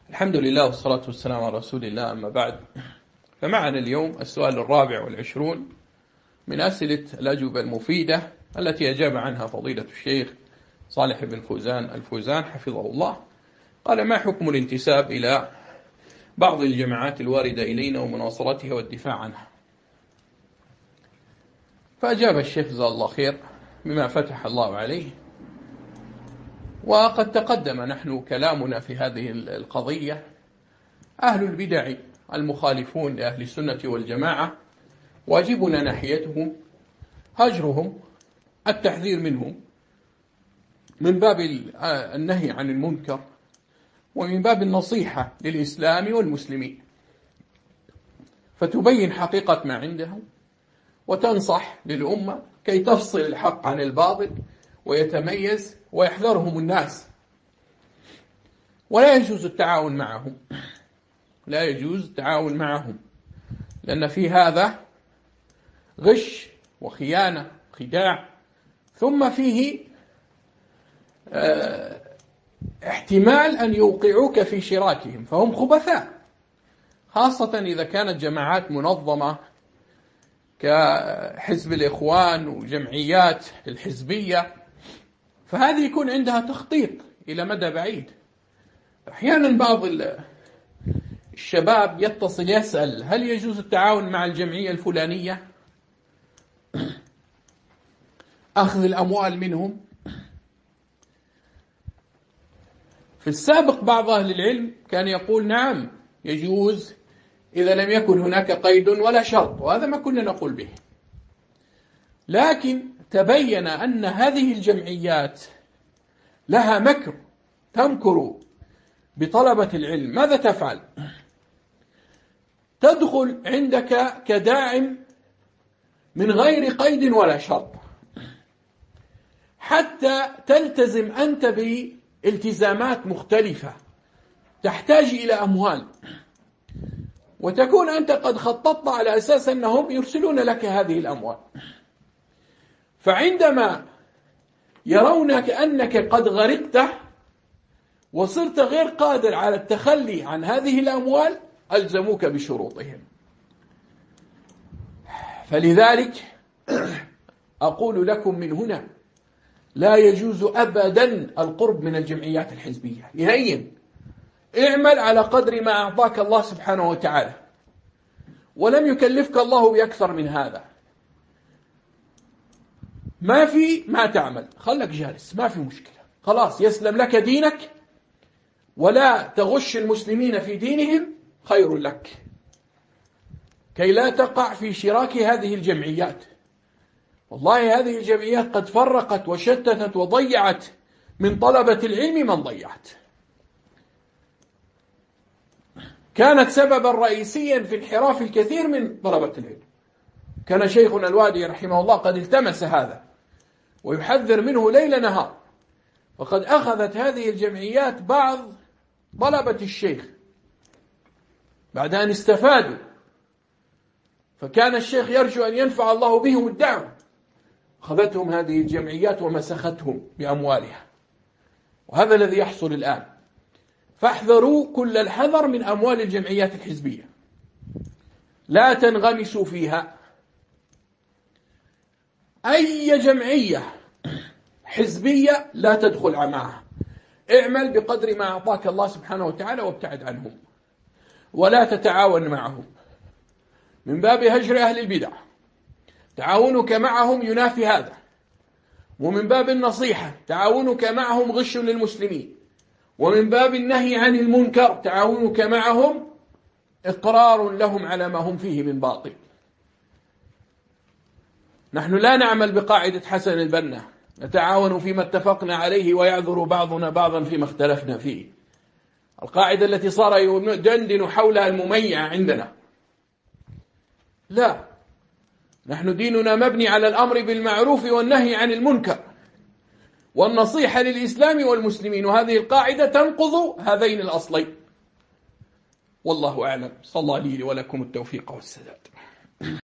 الحمد لله والصلاة والسلام على رسول الله، أما بعد. فمعنا اليوم السؤال 24 من أسئلة الأجوبة المفيدة التي أجاب عنها فضيلة الشيخ صالح بن فوزان الفوزان حفظه الله. قال: ما حكم الانتساب إلى بعض الجماعات الواردة إلينا ومناصرتها والدفاع عنها؟ فأجاب الشيخ جزاه الله خير بما فتح الله عليه، وقد تقدم نحن كلامنا في هذه القضية. أهل البدع المخالفون لأهل السنة والجماعة واجبنا ناحيتهم هجرهم، التحذير منهم من باب النهي عن المنكر ومن باب النصيحة للإسلام والمسلمين، فتبين حقيقة ما عندهم وتنصح للأمة كي تفصل الحق عن الباطل ويتميز ويحذرهم الناس. ولا يجوز التعاون معهم، لا يجوز التعاون معهم، لأن في هذا غش وخيانة خداع، ثم فيه احتمال أن يوقعوك في شراكهم، فهم خبثاء، خاصة إذا كانت جماعات منظمة كحزب الإخوان وجمعيات الحزبية، فهذه يكون عندها تخطيط إلى مدى بعيد. أحيانا بعض الشباب يتصل يسأل: هل يجوز التعاون مع الجمعية الفلانية؟ أخذ الأموال منهم. في السابق بعض أهل العلم كان يقول: نعم يجوز إذا لم يكن هناك قيد ولا شرط، وهذا ما كنا نقول به. لكن تبين أن هذه الجمعيات لها مكر، تمكر بطلبة العلم. ماذا تفعل؟ تدخل عندك كداعم من غير قيد ولا شرط، حتى تلتزم أنت بالتزامات مختلفة تحتاج إلى أموال، وتكون أنت قد خططت على أساس أنهم يرسلون لك هذه الأموال. فعندما يرونك أنك قد غرقت وصرت غير قادر على التخلي عن هذه الأموال، ألزموك بشروطهم. فلذلك أقول لكم من هنا: لا يجوز أبدا القرب من الجمعيات الحزبية نهائيا. اعمل على قدر ما أعطاك الله سبحانه وتعالى، ولم يكلفك الله بأكثر من هذا. ما تعمل، خلك جالس، ما في مشكلة، خلاص يسلم لك دينك ولا تغش المسلمين في دينهم، خير لك، كي لا تقع في شراك هذه الجمعيات. والله هذه الجمعيات قد فرقت وشتتت وضيعت من طلبة العلم من ضيعت، كانت سببا رئيسيا في انحراف الكثير من طلبة العلم. كان شيخنا الوادي رحمه الله قد التمس هذا ويحذر منه ليل نهار، وقد أخذت هذه الجمعيات بعض طلبة الشيخ بعد أن استفادوا، فكان الشيخ يرجو أن ينفع الله بهم الدعوة، أخذتهم هذه الجمعيات ومسختهم بأموالها، وهذا الذي يحصل الآن. فاحذروا كل الحذر من أموال الجمعيات الحزبية، لا تنغمسوا فيها. أي جمعية حزبية لا تدخل معها. اعمل بقدر ما أعطاك الله سبحانه وتعالى وابتعد عنهم، ولا تتعاون معهم من باب هجر أهل البدع. تعاونك معهم ينافي هذا. ومن باب النصيحة تعاونك معهم غش للمسلمين. ومن باب النهي عن المنكر تعاونك معهم إقرار لهم على ما هم فيه من باطل. نحن لا نعمل بقاعدة حسن البنا: نتعاون فيما اتفقنا عليه ويعذر بعضنا بعضا فيما اختلفنا فيه. القاعدة التي صار يدندن حولها المميع عندنا. لا، نحن ديننا مبني على الأمر بالمعروف والنهي عن المنكر والنصيحة للإسلام والمسلمين، وهذه القاعدة تنقض هذين الأصلين. والله أعلم. صلى الله لي ولكم التوفيق والسداد.